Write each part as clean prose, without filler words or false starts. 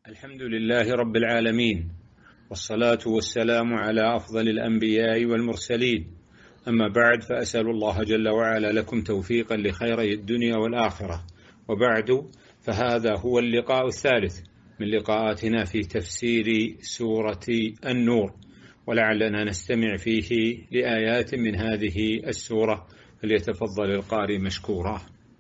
الحمد لله رب العالمين، والصلاة والسلام على أفضل الأنبياء والمرسلين. أما بعد، فأسأل الله جل وعلا لكم توفيقا لخيري الدنيا والآخرة. وبعد، فهذا هو اللقاء الثالث من لقاءاتنا في تفسير سورة النور، ولعلنا نستمع فيه لآيات من هذه السورة، فليتفضل القارئ مشكورا.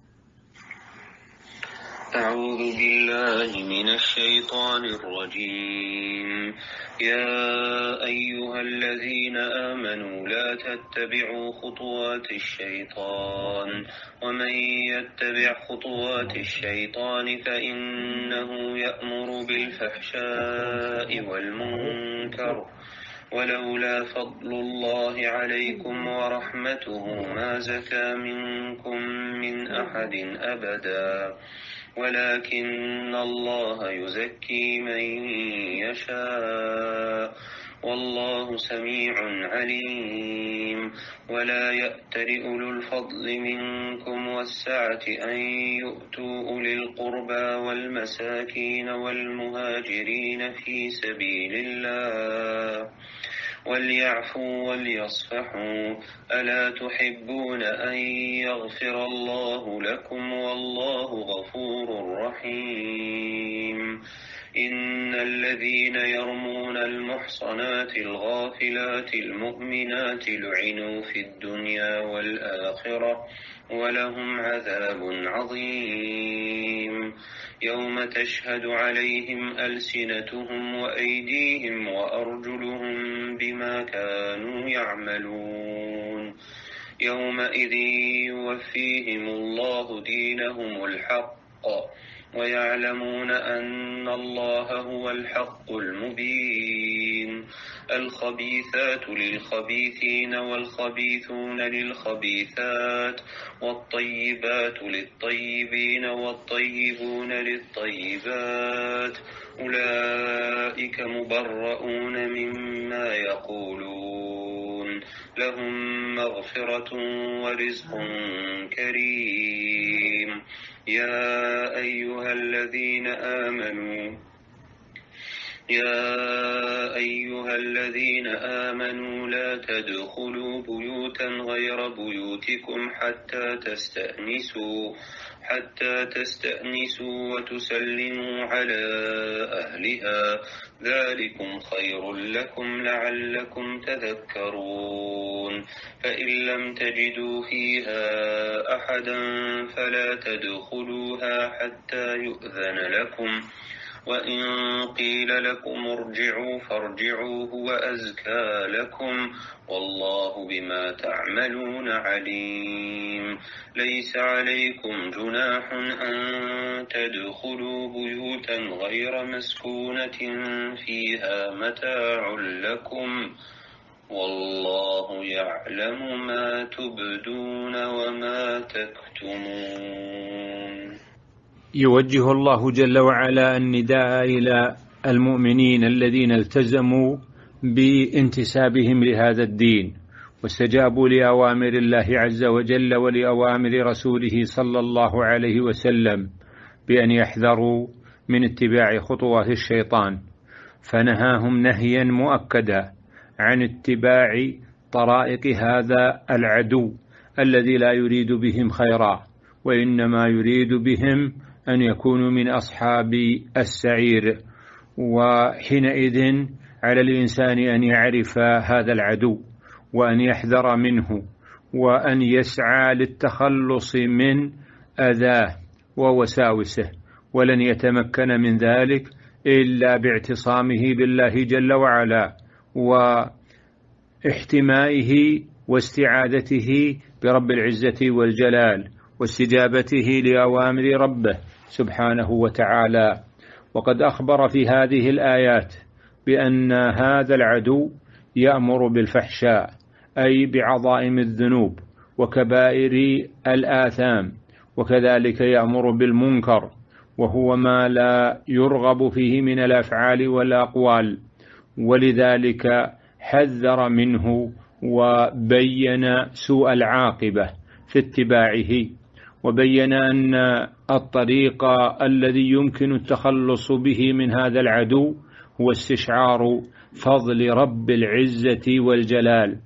أعوذ بالله من الشيطان الرجيم. يا أيها الذين آمنوا لا تتبعوا خطوات الشيطان، ومن يتبع خطوات الشيطان فإنه يأمر بالفحشاء والمنكر، ولولا فضل الله عليكم ورحمته ما زكى منكم من أحد أبدا، ولكن الله يزكي من يشاء، والله سميع عليم. ولا يأتل أولو الفضل منكم والسعة أن يؤتوا أولي القربى والمساكين والمهاجرين في سبيل الله، وليعفوا وليصفحوا. ألا تحبون أن يغفر الله لكم والله غفور رحيم؟ إن الذين يرمون المحصنات الغافلات المؤمنات لعنوا في الدنيا والآخرة ولهم عذاب عظيم. يوم تشهد عليهم ألسنتهم وأيديهم وأرجلهم بما كانوا يعملون. يومئذ يوفيهم الله دينهم الحق، ويعلمون أن الله هو الحق المبين. الخبيثات للخبيثين والخبيثون للخبيثات، والطيبات للطيبين والطيبون للطيبات، أولئك مبرؤون مما يقولون، لهم مغفرة ورزق كريم. يا أيها الذين آمنوا لا تدخلوا بيوتا غير بيوتكم حتى تستأنسوا وتسلموا على أهلها، ذلكم خير لكم لعلكم تذكرون. فإن لم تجدوا فيها أحدا فلا تدخلوها حتى يؤذن لكم، وإن قيل لكم ارجعوا فارجعوا هو أزكى لكم، والله بما تعملون عليم. ليس عليكم جناح أن تدخلوا بيوتا غير مسكونة فيها متاع لكم، والله يعلم ما تبدون وما تكتمون. يوجه الله جل وعلا النداء إلى المؤمنين الذين التزموا بانتسابهم لهذا الدين واستجابوا لأوامر الله عز وجل ولأوامر رسوله صلى الله عليه وسلم بأن يحذروا من اتباع خطوات الشيطان، فنهاهم نهيا مؤكدا عن اتباع طرائق هذا العدو الذي لا يريد بهم خيرا، وإنما يريد بهم أن يكونوا من أصحاب السعير. وحينئذ على الإنسان أن يعرف هذا العدو وأن يحذر منه وأن يسعى للتخلص من أذاه ووساوسه، ولن يتمكن من ذلك إلا باعتصامه بالله جل وعلا واحتمائه واستعاذته برب العزة والجلال واستجابته لأوامر ربه سبحانه وتعالى. وقد أخبر في هذه الآيات بأن هذا العدو يأمر بالفحشاء، أي بعظائم الذنوب وكبائر الآثام، وكذلك يأمر بالمنكر وهو ما لا يرغب فيه من الأفعال والأقوال، ولذلك حذر منه وبين سوء العاقبة في اتباعه، وبين أن الطريق الذي يمكن التخلص به من هذا العدو هو استشعار فضل رب العزة والجلال.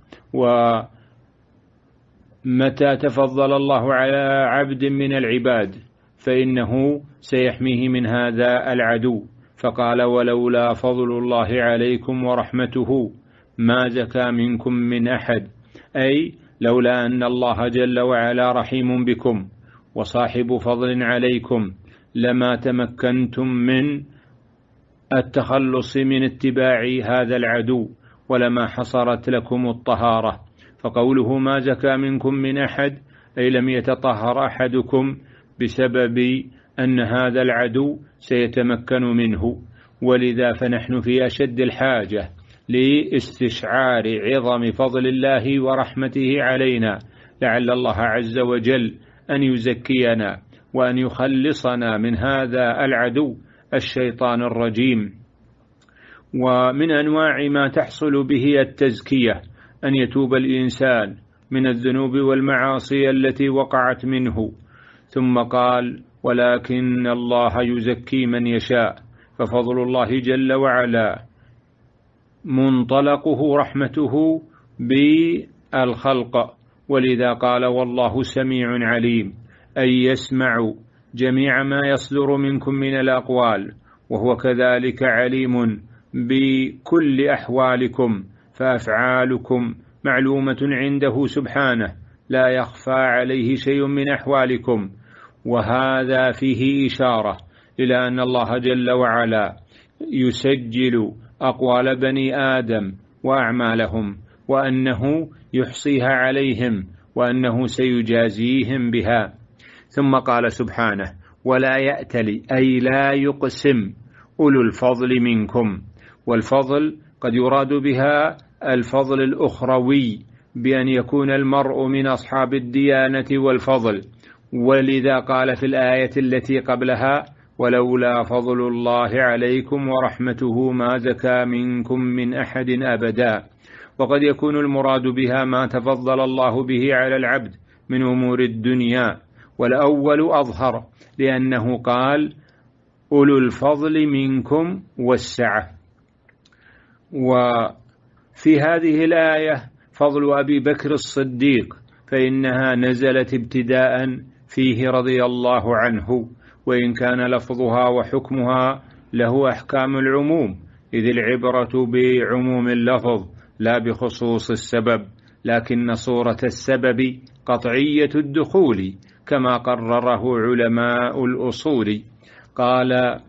ومتى تفضل الله على عبد من العباد فإنه سيحميه من هذا العدو، فقال: ولولا فضل الله عليكم ورحمته ما زكى منكم من أحد، أي لولا أن الله جل وعلا رحيم بكم وصاحب فضل عليكم لما تمكنتم من التخلص من اتباع هذا العدو، ولما حصرت لكم الطهارة. فقوله ما زكى منكم من أحد أي لم يتطهر أحدكم بسبب أن هذا العدو سيتمكن منه. ولذا فنحن في أشد الحاجة لاستشعار عظم فضل الله ورحمته علينا، لعل الله عز وجل أن يزكينا وأن يخلصنا من هذا العدو الشيطان الرجيم. ومن أنواع ما تحصل به التزكية أن يتوب الإنسان من الذنوب والمعاصي التي وقعت منه. ثم قال: ولكن الله يزكي من يشاء. ففضل الله جل وعلا منطلقه رحمته بالخلق، ولذا قال: والله سميع عليم، أي يسمع جميع ما يصدر منكم من الأقوال، وهو كذلك عليم بكل أحوالكم، فأفعالكم معلومة عنده سبحانه، لا يخفى عليه شيء من أحوالكم. وهذا فيه إشارة إلى أن الله جل وعلا يسجل أقوال بني آدم وأعمالهم، وأنه يحصيها عليهم، وأنه سيجازيهم بها. ثم قال سبحانه: ولا يأتل، أي لا يقسم أولو الفضل منكم. والفضل قد يراد بها الفضل الأخروي، بأن يكون المرء من أصحاب الديانة والفضل. ولذا قال في الآية التي قبلها: ولولا فضل الله عليكم ورحمته ما زكى منكم من أحد أبدا. وقد يكون المراد بها ما تفضل الله به على العبد من أمور الدنيا، والأول أظهر، لأنه قال: أولو الفضل منكم والسعة. وفي هذه الآية فضل أبي بكر الصديق، فإنها نزلت ابتداء فيه رضي الله عنه، وإن كان لفظها وحكمها له أحكام العموم، إذ العبرة بعموم اللفظ لا بخصوص السبب، لكن صورة السبب قطعية الدخول كما قرره علماء الأصول. قال: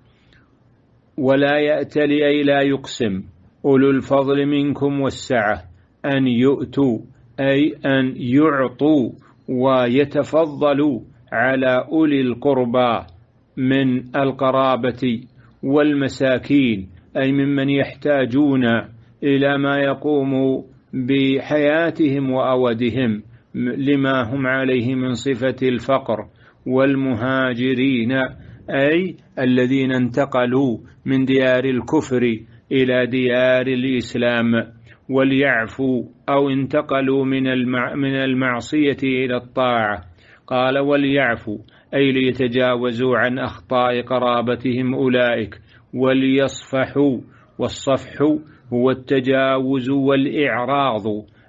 ولا يأتل، أي لا يقسم، أولو الفضل منكم والسعة أن يؤتوا، أي أن يعطوا ويتفضلوا على أولي القربى من القرابة والمساكين، أي ممن يحتاجون إلى ما يقوم بحياتهم وأودهم لما هم عليه من صفة الفقر، والمهاجرين، أي الذين انتقلوا من ديار الكفر إلى ديار الإسلام، وليعفوا، أو انتقلوا من المعصية إلى الطاعة. قال: وليعفوا، أي ليتجاوزوا عن أخطاء قرابتهم أولئك، وليصفحوا، والصفح هو التجاوز والإعراض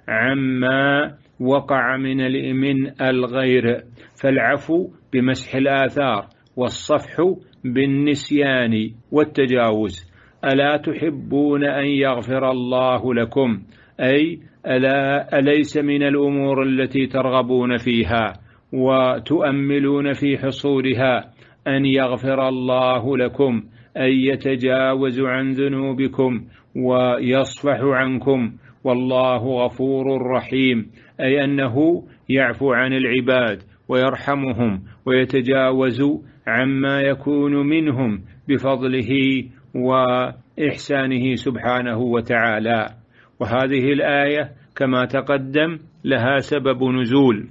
عما وقع من الغير، فالعفو بمسح الآثار، والصفح بالنسيان والتجاوز. ألا تحبون أن يغفر الله لكم، أي أليس من الأمور التي ترغبون فيها وتؤملون في حصولها أن يغفر الله لكم، أي يتجاوز عن ذنوبكم ويصفح عنكم، والله غفور رحيم، أي أنه يعفو عن العباد ويرحمهم ويتجاوز عما يكون منهم بفضله وإحسانه سبحانه وتعالى. وهذه الآية كما تقدم لها سبب نزول،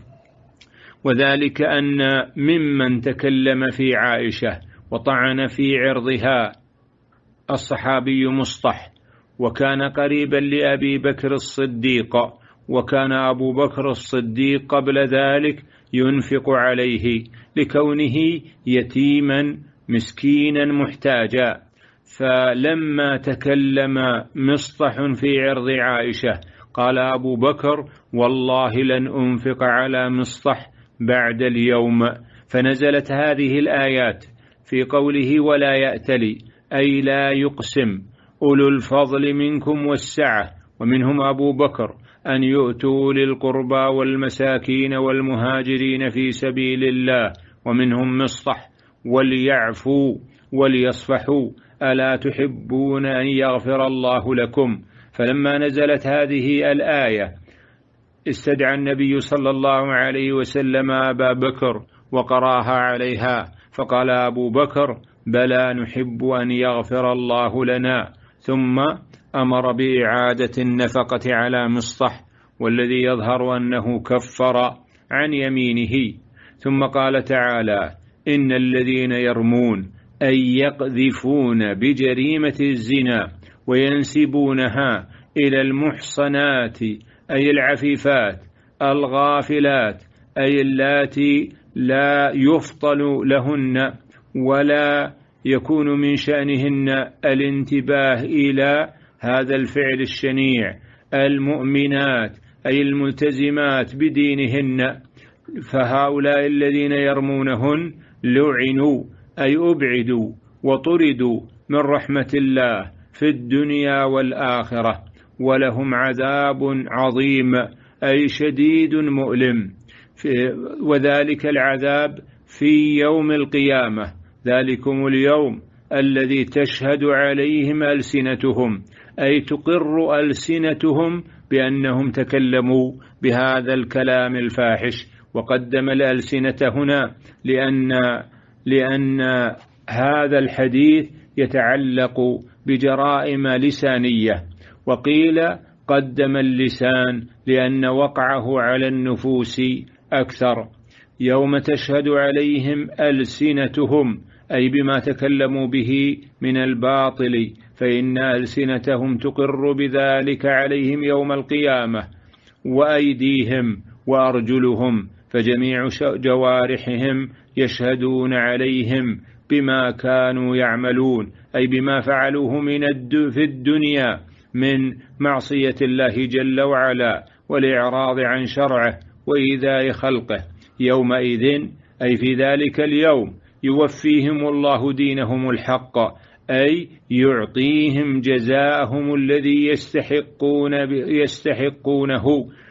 وذلك أن ممن تكلم في عائشة وطعن في عرضها الصحابي مصطح، وكان قريبا لأبي بكر الصديق، وكان أبو بكر الصديق قبل ذلك ينفق عليه لكونه يتيما مسكينا محتاجا. فلما تكلم مصطح في عرض عائشة قال أبو بكر: والله لن أنفق على مصطح بعد اليوم. فنزلت هذه الآيات في قوله: ولا يأتلي، أي لا يقسم أولو الفضل منكم والسعة، ومنهم أبو بكر، أن يؤتوا للقربى والمساكين والمهاجرين في سبيل الله، ومنهم مصطح، وليعفوا وليصفحوا ألا تحبون أن يغفر الله لكم. فلما نزلت هذه الآية استدعى النبي صلى الله عليه وسلم أبا بكر وقراها عليها، فقال أبو بكر: بلى، نحب أن يغفر الله لنا. ثم أمر بإعادة النفقة على مصطح، والذي يظهر أنه كفر عن يمينه. ثم قال تعالى: إن الذين يرمون أي يقذفون بجريمة الزنا وينسبونها إلى المحصنات أي العفيفات الغافلات أي اللاتي لا يفطن لهن ولا يكون من شأنهن الانتباه إلى هذا الفعل الشنيع، المؤمنات أي الملتزمات بدينهن، فهؤلاء الذين يرمونهن لعنوا أي أبعدوا وطردوا من رحمة الله في الدنيا والآخرة، ولهم عذاب عظيم أي شديد مؤلم، وذلك العذاب في يوم القيامة، ذلكم اليوم الذي تشهد عليهم ألسنتهم، أي تقر ألسنتهم بأنهم تكلموا بهذا الكلام الفاحش. وقدم الألسنة هنا لأن هذا الحديث يتعلق بجرائم لسانية، وقيل قدم اللسان لأن وقعه على النفوس أكثر. يوم تشهد عليهم ألسنتهم أي بما تكلموا به من الباطل، فإن ألسنتهم تقر بذلك عليهم يوم القيامة، وأيديهم وأرجلهم، فجميع جوارحهم يشهدون عليهم بما كانوا يعملون، أي بما فعلوه في الدنيا من معصية الله جل وعلا والإعراض عن شرعه وإيذاء خلقه. يومئذ أي في ذلك اليوم يوفيهم الله دينهم الحق، أي يعطيهم جزاءهم الذي يستحقونه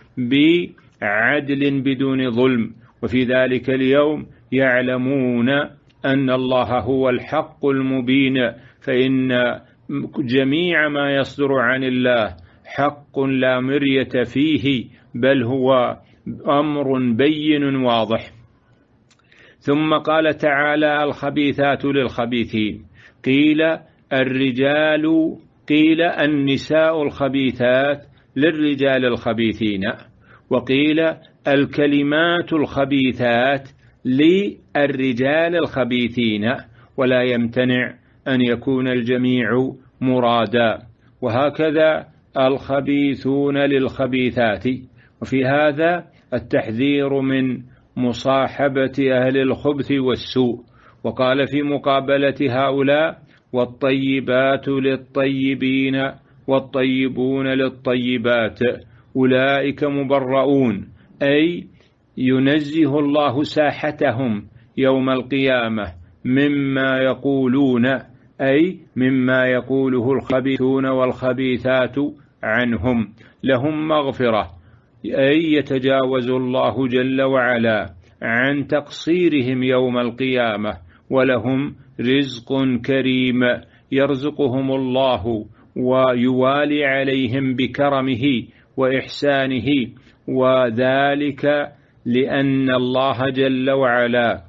بعدل بدون ظلم. وفي ذلك اليوم يعلمون أن الله هو الحق المبين، فإن جميع ما يصدر عن الله حق لا مرية فيه، بل هو أمر بين واضح. ثم قال تعالى: الخبيثات للخبيثين، قيل الرجال، قيل النساء الخبيثات للرجال الخبيثين، وقيل الكلمات الخبيثات للرجال الخبيثين، ولا يمتنع أن يكون الجميع مرادا. وهكذا الخبيثون للخبيثات. وفي هذا التحذير من مصاحبة أهل الخبث والسوء. وقال في مقابلة هؤلاء: والطيبات للطيبين والطيبون للطيبات أولئك مبرؤون، أي ينزه الله ساحتهم يوم القيامة مما يقولون، أي مما يقوله الخبيثون والخبيثات عنهم، لهم مغفرة، أي يتجاوز الله جل وعلا عن تقصيرهم يوم القيامة، ولهم رزق كريم يرزقهم الله ويوالي عليهم بكرمه وإحسانه، وذلك لأن الله جل وعلا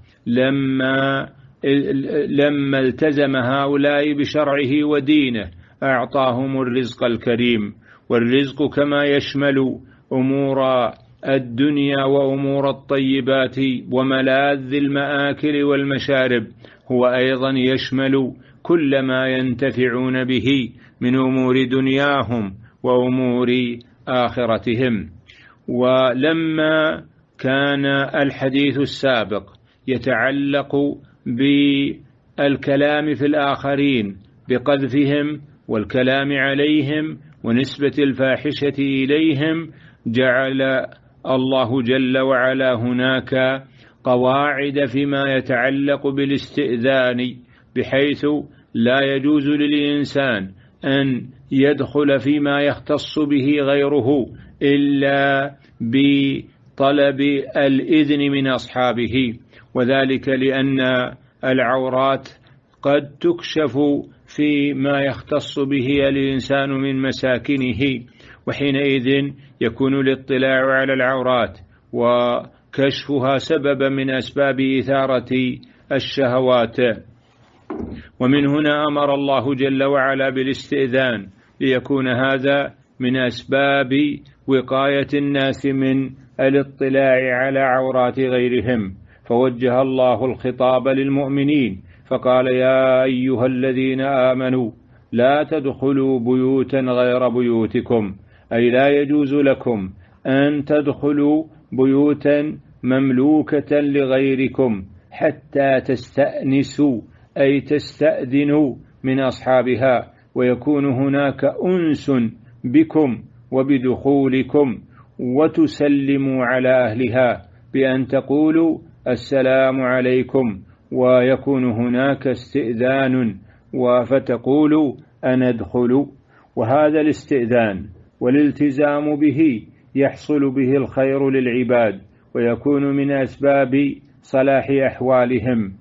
لما التزم هؤلاء بشرعه ودينه أعطاهم الرزق الكريم. والرزق كما يشمل أمور الدنيا وأمور الطيبات وملاذ المآكل والمشارب، هو أيضا يشمل كل ما ينتفعون به من أمور دنياهم وأمور آخرتهم. ولما كان الحديث السابق يتعلق بالكلام في الآخرين بقذفهم والكلام عليهم ونسبة الفاحشة إليهم، جعل الله جل وعلا هناك قواعد فيما يتعلق بالاستئذان، بحيث لا يجوز للإنسان أن يدخل فيما يختص به غيره إلا بطلب الإذن من أصحابه، وذلك لأن العورات قد تكشف فيما يختص به الإنسان من مساكنه، وحينئذ يكون الاطلاع على العورات وكشفها سببا من أسباب إثارة الشهوات. ومن هنا أمر الله جل وعلا بالاستئذان، ليكون هذا من أسباب وقاية الناس من الاطلاع على عورات غيرهم، فوجه الله الخطاب للمؤمنين فقال: يا أيها الذين آمنوا لا تدخلوا بيوتا غير بيوتكم، أي لا يجوز لكم أن تدخلوا بيوتا مملوكة لغيركم حتى تستأنسوا، أي تستأذنوا من أصحابها، ويكون هناك أنس بكم وبدخولكم، وتسلموا على أهلها بأن تقولوا السلام عليكم، ويكون هناك استئذان فتقولوا أنا أدخل. وهذا الاستئذان والالتزام به يحصل به الخير للعباد، ويكون من أسباب صلاح أحوالهم،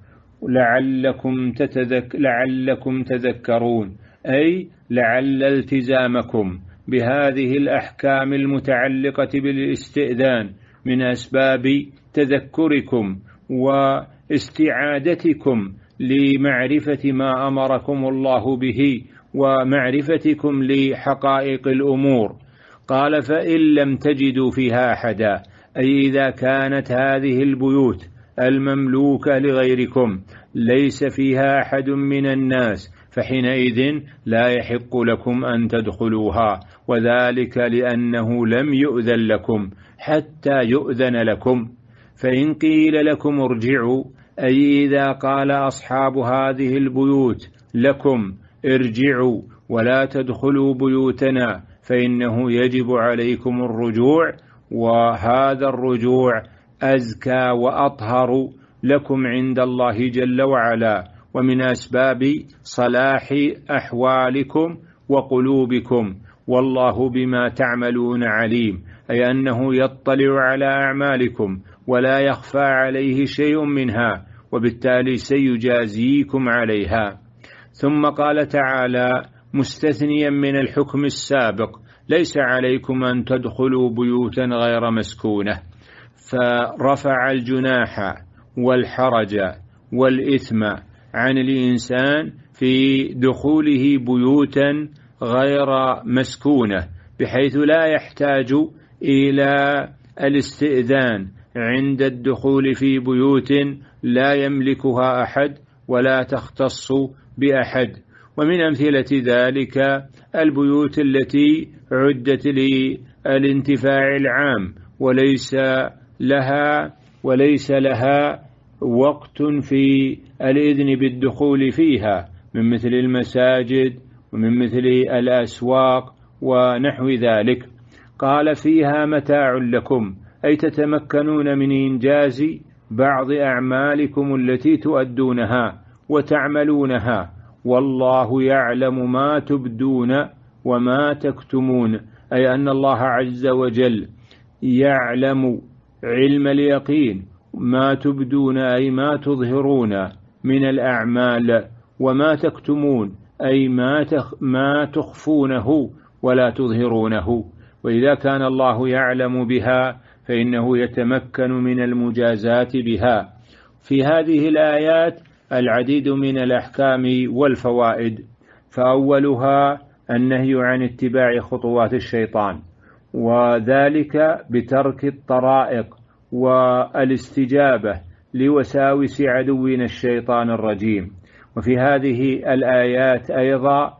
لعلكم تذكرون، أي لعل التزامكم بهذه الأحكام المتعلقة بالاستئذان من أسباب تذكركم واستعادتكم لمعرفة ما أمركم الله به ومعرفتكم لحقائق الأمور. قال: فإن لم تجدوا فيها أحدا، أي إذا كانت هذه البيوت المملوكة لغيركم ليس فيها أحد من الناس، فحينئذ لا يحق لكم أن تدخلوها، وذلك لأنه لم يؤذن لكم حتى يؤذن لكم. فإن قيل لكم ارجعوا، أي إذا قال أصحاب هذه البيوت لكم ارجعوا ولا تدخلوا بيوتنا، فإنه يجب عليكم الرجوع، وهذا الرجوع أزكى وأطهر لكم عند الله جل وعلا، ومن أسباب صلاح أحوالكم وقلوبكم، والله بما تعملون عليم، أي أنه يطلع على أعمالكم ولا يخفى عليه شيء منها، وبالتالي سيجازيكم عليها. ثم قال تعالى مستثنيا من الحكم السابق: ليس عليكم أن تدخلوا بيوتا غير مسكونة، فرفع الجناح والحرج والإثم عن الإنسان في دخوله بيوتا غير مسكونة، بحيث لا يحتاج إلى الاستئذان عند الدخول في بيوت لا يملكها أحد ولا تختص بأحد. ومن أمثلة ذلك البيوت التي عدت للانتفاع العام وليس لها وقت في الإذن بالدخول فيها، من مثل المساجد ومن مثل الأسواق ونحو ذلك. قال: فيها متاع لكم، أي تتمكنون من إنجاز بعض أعمالكم التي تؤدونها وتعملونها، والله يعلم ما تبدون وما تكتمون، أي أن الله عز وجل يعلم علم اليقين ما تبدون، أي ما تظهرون من الأعمال، وما تكتمون، أي ما تخفونه ولا تظهرونه. وإذا كان الله يعلم بها فإنه يتمكن من المجازات بها. في هذه الآيات العديد من الأحكام والفوائد، فأولها النهي عن اتباع خطوات الشيطان، وذلك بترك الطرائق والاستجابة لوساوس عدونا الشيطان الرجيم. وفي هذه الآيات أيضا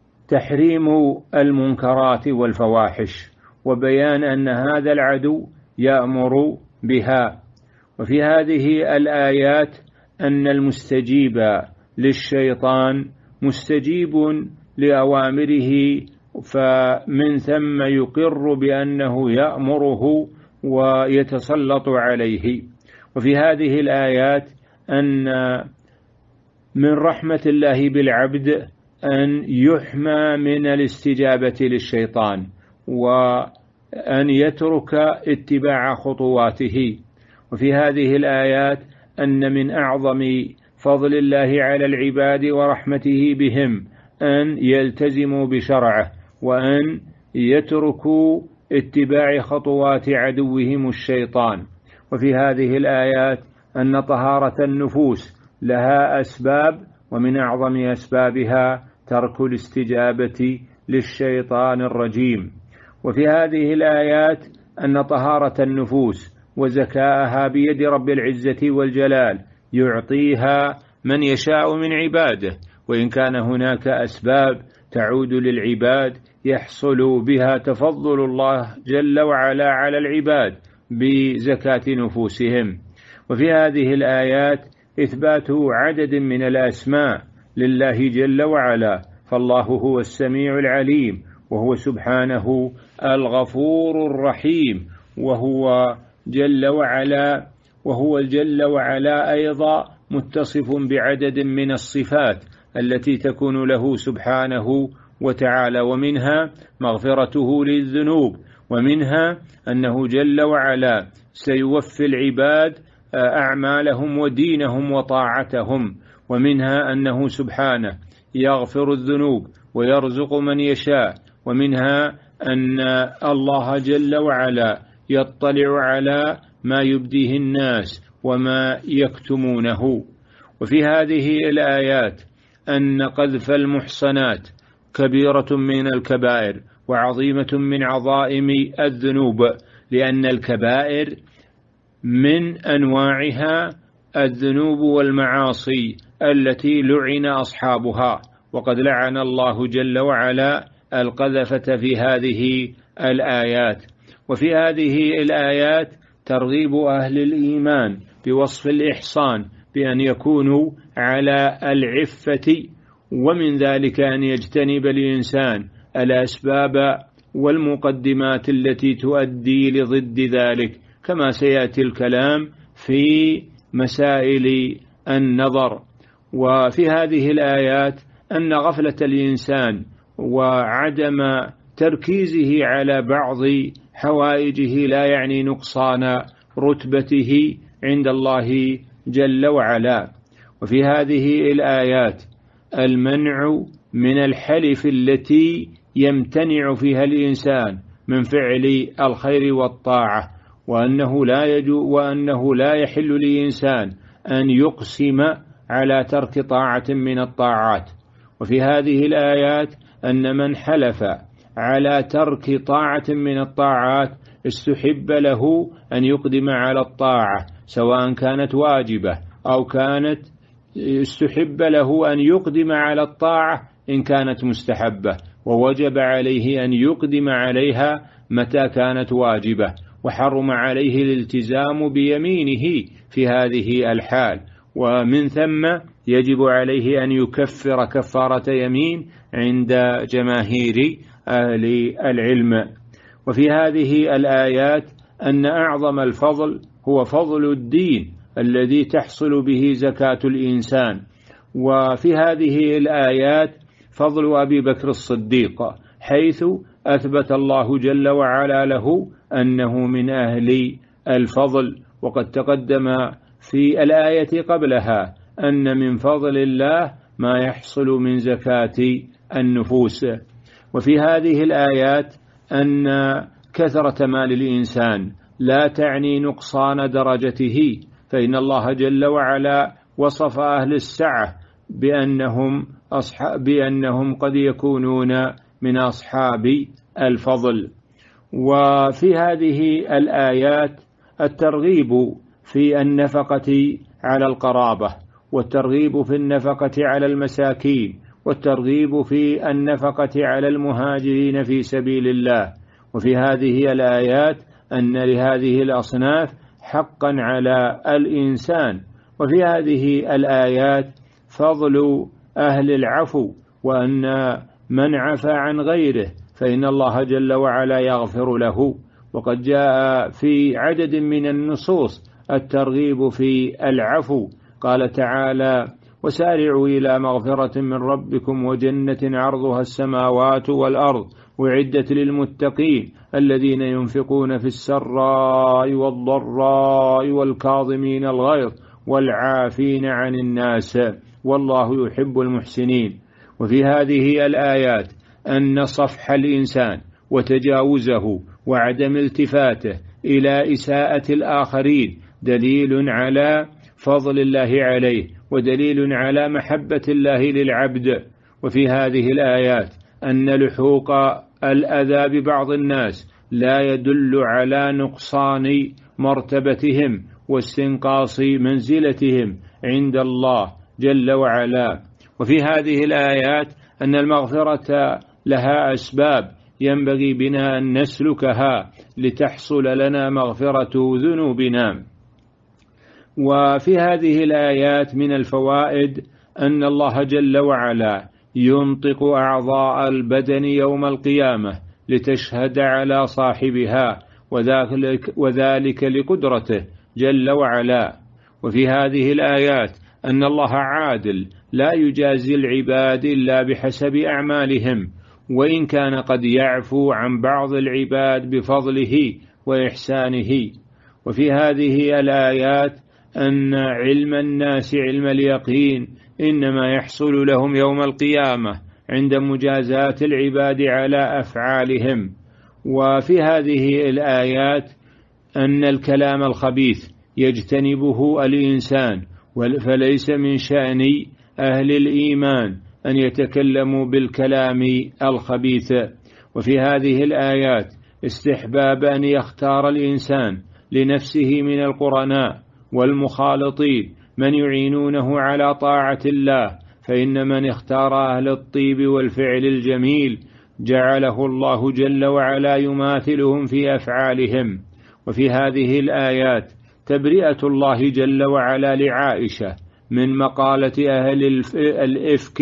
تحريم المنكرات والفواحش، وبيان أن هذا العدو يأمر بها. وفي هذه الآيات أن المستجيب للشيطان مستجيب لأوامره، فمن ثم يقر بأنه يأمره ويتسلط عليه. وفي هذه الآيات أن من رحمة الله بالعبد أن يحمى من الاستجابة للشيطان، وأن يترك اتباع خطواته. وفي هذه الآيات أن من أعظم فضل الله على العباد ورحمته بهم أن يلتزموا بشرعه، وأن يتركوا اتباع خطوات عدوهم الشيطان. وفي هذه الآيات أن طهارة النفوس لها أسباب، ومن أعظم أسبابها ترك الاستجابة للشيطان الرجيم. وفي هذه الآيات أن طهارة النفوس وزكاءها بيد رب العزة والجلال يعطيها من يشاء من عباده، وإن كان هناك أسباب تعود للعباد يحصل بها تفضل الله جل وعلا على العباد بزكاة نفوسهم. وفي هذه الآيات إثبات عدد من الأسماء لله جل وعلا، فالله هو السميع العليم، وهو سبحانه الغفور الرحيم، وهو جل وعلا أيضا متصف بعدد من الصفات التي تكون له سبحانه وتعالى، ومنها مغفرته للذنوب، ومنها أنه جل وعلا سيوفي العباد أعمالهم ودينهم وطاعتهم، ومنها أنه سبحانه يغفر الذنوب ويرزق من يشاء، ومنها أن الله جل وعلا يطلع على ما يبديه الناس وما يكتمونه. وفي هذه الآيات أن قذف المحصنات كبيرة من الكبائر وعظيمة من عظائم الذنوب، لأن الكبائر من أنواعها الذنوب والمعاصي التي لعن أصحابها، وقد لعن الله جل وعلا القذفة في هذه الآيات. وفي هذه الآيات ترغيب أهل الإيمان بوصف الإحصان بأن يكونوا على العفة، ومن ذلك أن يجتنب الإنسان الأسباب والمقدمات التي تؤدي لضد ذلك، كما سيأتي الكلام في مسائل النظر. وفي هذه الآيات أن غفلة الإنسان وعدم تركيزه على بعض حوائجه لا يعني نقصان رتبته عند الله جل وعلا. وفي هذه الآيات المنع من الحلف التي يمتنع فيها الإنسان من فعل الخير والطاعة، وأنه لا يحل للإنسان أن يقسم على ترك طاعة من الطاعات. وفي هذه الآيات أن من حلف على ترك طاعة من الطاعات استحب له أن يقدم على الطاعة، سواء كانت واجبة أو كانت استحب له أن يقدم على الطاعة إن كانت مستحبة، ووجب عليه أن يقدم عليها متى كانت واجبة، وحرم عليه الالتزام بيمينه في هذه الحال، ومن ثم يجب عليه أن يكفر كفارة يمين عند جماهير أهل العلم. وفي هذه الآيات أن أعظم الفضل هو فضل الدين الذي تحصل به زكاة الإنسان. وفي هذه الآيات فضل أبي بكر الصديق، حيث أثبت الله جل وعلا له أنه من أهل الفضل، وقد تقدم في الآية قبلها أن من فضل الله ما يحصل من زكاة النفوس. وفي هذه الآيات أن كثرة مال الإنسان لا تعني نقصان درجته، فإن الله جل وعلا وصف أهل السعة بأنهم قد يكونون من أصحاب الفضل. وفي هذه الآيات الترغيب في النفقة على القرابة، والترغيب في النفقة على المساكين، والترغيب في النفقة على المهاجرين في سبيل الله. وفي هذه الآيات أن لهذه الأصناف حقا على الإنسان. وفي هذه الآيات فضل أهل العفو، وأن من عفى عن غيره فإن الله جل وعلا يغفر له. وقد جاء في عدد من النصوص الترغيب في العفو، قال تعالى: وسارعوا إلى مغفرة من ربكم وجنة عرضها السماوات والأرض أعدت للمتقين الذين ينفقون في السراء والضراء والكاظمين الغيظ والعافين عن الناس والله يحب المحسنين. وفي هذه الآيات أن صفح الإنسان وتجاوزه وعدم التفاته إلى إساءة الآخرين دليل على فضل الله عليه ودليل على محبة الله للعبد. وفي هذه الآيات أن لحوق الأذى ببعض الناس لا يدل على نقصان مرتبتهم واستنقاص منزلتهم عند الله جل وعلا. وفي هذه الآيات أن المغفرة لها أسباب ينبغي بنا أن نسلكها لتحصل لنا مغفرة ذنوبنا. وفي هذه الآيات من الفوائد أن الله جل وعلا ينطق أعضاء البدن يوم القيامة لتشهد على صاحبها، وذلك لقدرته جل وعلا. وفي هذه الآيات أن الله عادل لا يجازي العباد إلا بحسب أعمالهم، وإن كان قد يعفو عن بعض العباد بفضله وإحسانه. وفي هذه الآيات أن علم الناس علم اليقين إنما يحصل لهم يوم القيامة عند مجازاة العباد على أفعالهم. وفي هذه الآيات أن الكلام الخبيث يجتنبه الإنسان، فليس من شأن أهل الإيمان أن يتكلموا بالكلام الخبيث. وفي هذه الآيات استحباب أن يختار الإنسان لنفسه من القرناء والمخالطين من يعينونه على طاعة الله، فإن من اختار أهل الطيب والفعل الجميل جعله الله جل وعلا يماثلهم في أفعالهم. وفي هذه الآيات تبرئة الله جل وعلا لعائشة من مقالة أهل الإفك،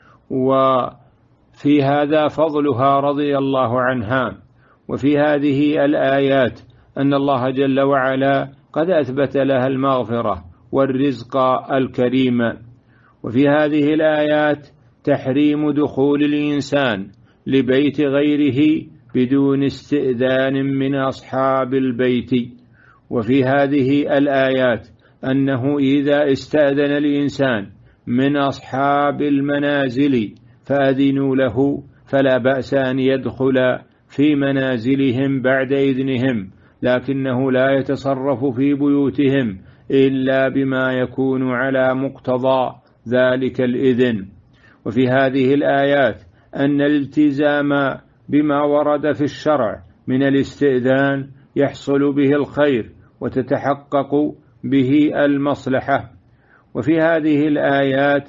وفي هذا فضلها رضي الله عنها. وفي هذه الآيات أن الله جل وعلا قد أثبت لها المغفرة والرزق الكريم. وفي هذه الآيات تحريم دخول الإنسان لبيت غيره بدون استئذان من أصحاب البيت. وفي هذه الآيات أنه إذا استأذن الإنسان من أصحاب المنازل فأذنوا له فلا بأس أن يدخل في منازلهم بعد إذنهم، لكنه لا يتصرف في بيوتهم إلا بما يكون على مقتضى ذلك الإذن. وفي هذه الآيات أن الالتزام بما ورد في الشرع من الاستئذان يحصل به الخير وتتحقق به المصلحة. وفي هذه الآيات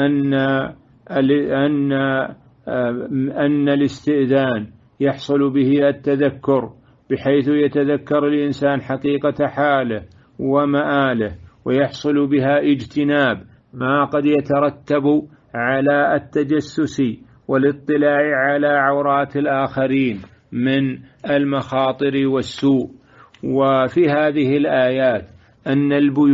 أن الاستئذان يحصل به التذكر، بحيث يتذكر الإنسان حقيقة حاله ومآله، ويحصل بها اجتناب ما قد يترتب على التجسس والاطلاع على عورات الآخرين من المخاطر والسوء. وفي هذه الآيات أن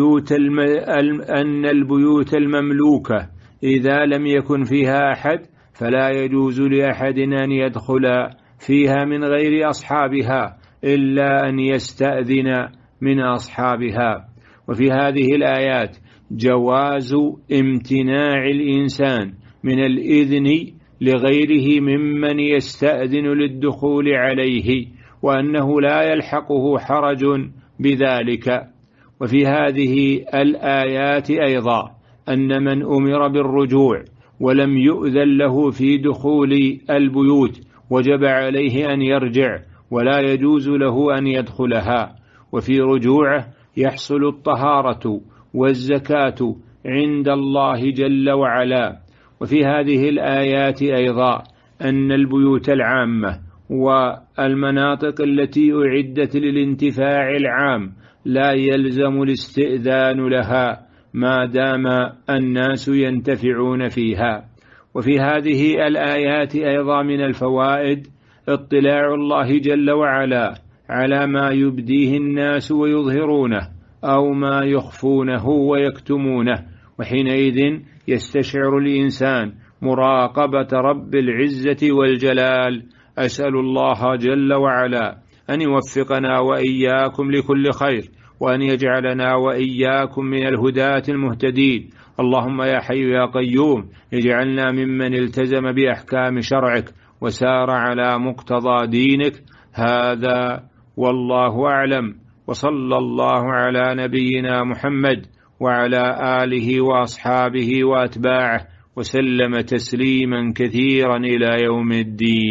البيوت المملوكة إذا لم يكن فيها أحد فلا يجوز لأحد أن يدخل فيها من غير أصحابها إلا أن يستأذن من أصحابها. وفي هذه الآيات جواز امتناع الإنسان من الإذن لغيره ممن يستأذن للدخول عليه، وأنه لا يلحقه حرج بذلك. وفي هذه الآيات أيضا أن من أمر بالرجوع ولم يؤذن له في دخول البيوت وجب عليه أن يرجع ولا يجوز له أن يدخلها، وفي رجوعه يحصل الطهارة والزكاة عند الله جل وعلا. وفي هذه الآيات أيضا أن البيوت العامة والمناطق التي أعدت للانتفاع العام لا يلزم الاستئذان لها ما دام الناس ينتفعون فيها. وفي هذه الآيات أيضا من الفوائد اطلاع الله جل وعلا على ما يبديه الناس ويظهرونه أو ما يخفونه ويكتمونه، وحينئذ يستشعر الإنسان مراقبة رب العزة والجلال. أسأل الله جل وعلا أن يوفقنا وإياكم لكل خير، وأن يجعلنا وإياكم من الهداة المهتدين. اللهم يا حي يا قيوم اجعلنا ممن التزم بأحكام شرعك وسار على مقتضى دينك. هذا والله أعلم، وصلى الله على نبينا محمد وعلى آله وأصحابه وأتباعه وسلم تسليما كثيرا إلى يوم الدين.